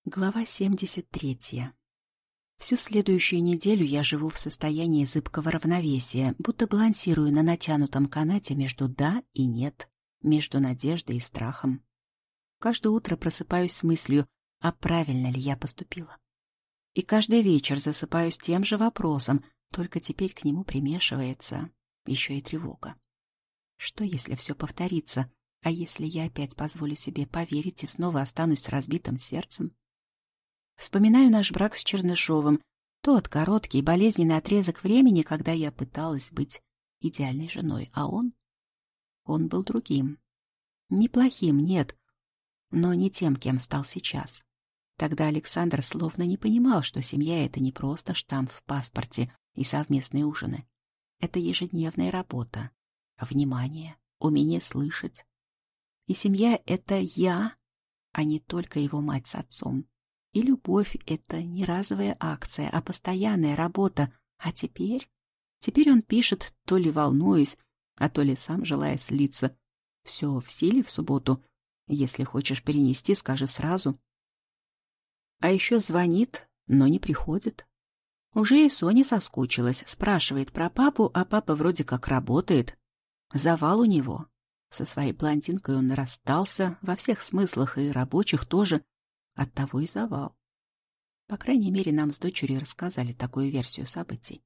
Глава 73. Всю следующую неделю я живу в состоянии зыбкого равновесия, будто балансирую на натянутом канате между «да» и «нет», между надеждой и страхом. Каждое утро просыпаюсь с мыслью, а правильно ли я поступила. И каждый вечер засыпаю с тем же вопросом, только теперь к нему примешивается еще и тревога. Что, если все повторится, а если я опять позволю себе поверить и снова останусь с разбитым сердцем? Вспоминаю наш брак с Чернышовым, тот короткий, болезненный отрезок времени, когда я пыталась быть идеальной женой, а он был другим. Неплохим, нет, но не тем, кем стал сейчас. Тогда Александр словно не понимал, что семья — это не просто штамп в паспорте и совместные ужины. Это ежедневная работа, внимание, умение слышать. И семья — это я, а не только его мать с отцом. И любовь — это не разовая акция, а постоянная работа. А теперь он пишет, то ли волнуясь, а то ли сам желая слиться. Все в силе в субботу. Если хочешь перенести, скажи сразу. А еще звонит, но не приходит. Уже и Соня соскучилась, спрашивает про папу, а папа вроде как работает. Завал у него. Со своей блондинкой он расстался во всех смыслах, и рабочих тоже. Оттого и завал. По крайней мере, нам с дочерью рассказали такую версию событий.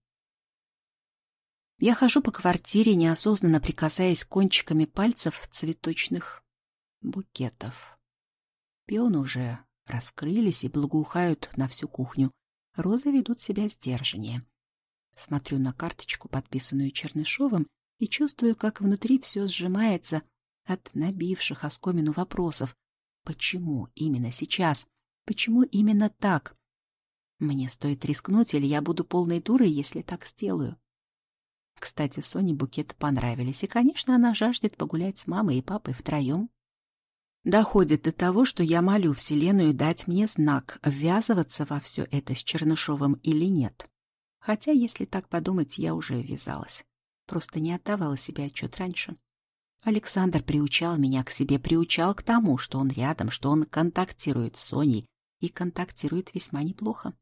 Я хожу по квартире, неосознанно прикасаясь кончиками пальцев цветочных букетов. Пионы уже раскрылись и благоухают на всю кухню. Розы ведут себя сдержаннее. Смотрю на карточку, подписанную Чернышовым, и чувствую, как внутри все сжимается от набивших оскомину вопросов. Почему именно сейчас? Почему именно так? Мне стоит рискнуть, или я буду полной дурой, если так сделаю? Кстати, Соне букеты понравились, и, конечно, она жаждет погулять с мамой и папой втроем. Доходит до того, что я молю Вселенную дать мне знак, ввязываться во все это с Чернышовым или нет. Хотя, если так подумать, я уже ввязалась. Просто не отдавала себе отчет раньше. Александр приучал меня к себе, приучал к тому, что он рядом, что он контактирует с Соней и контактирует весьма неплохо.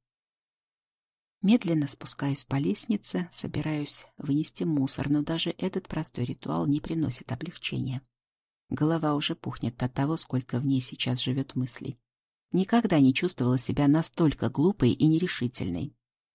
Медленно спускаюсь по лестнице, собираюсь вынести мусор, но даже этот простой ритуал не приносит облегчения. Голова уже пухнет от того, сколько в ней сейчас живет мыслей. Никогда не чувствовала себя настолько глупой и нерешительной.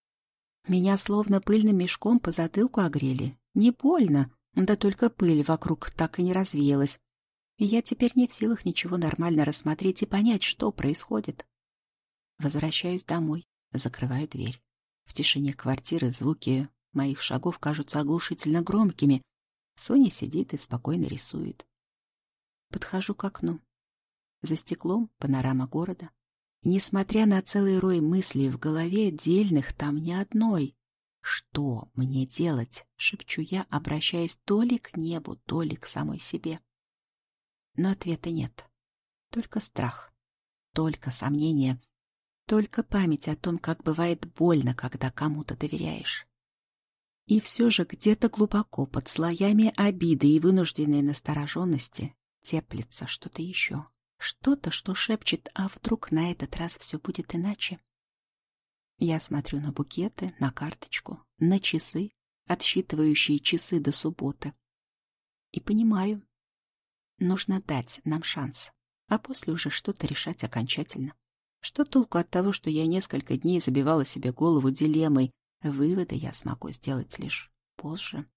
Меня словно пыльным мешком по затылку огрели. Не больно. Да только пыль вокруг так и не развеялась. И я теперь не в силах ничего нормально рассмотреть и понять, что происходит. Возвращаюсь домой, закрываю дверь. В тишине квартиры звуки моих шагов кажутся оглушительно громкими. Соня сидит и спокойно рисует. Подхожу к окну. За стеклом панорама города. Несмотря на целый рой мыслей в голове, дельных там ни одной. «Что мне делать?» — шепчу я, обращаясь то ли к небу, то ли к самой себе. Но ответа нет. Только страх, только сомнения, только память о том, как бывает больно, когда кому-то доверяешь. И все же где-то глубоко, под слоями обиды и вынужденной настороженности, теплится что-то еще. Что-то, что шепчет, а вдруг на этот раз все будет иначе? Я смотрю на букеты, на карточку, на часы, отсчитывающие часы до субботы. И понимаю, нужно дать нам шанс, а после уже что-то решать окончательно. Что толку от того, что я несколько дней забивала себе голову дилеммой? Выводы я смогу сделать лишь позже.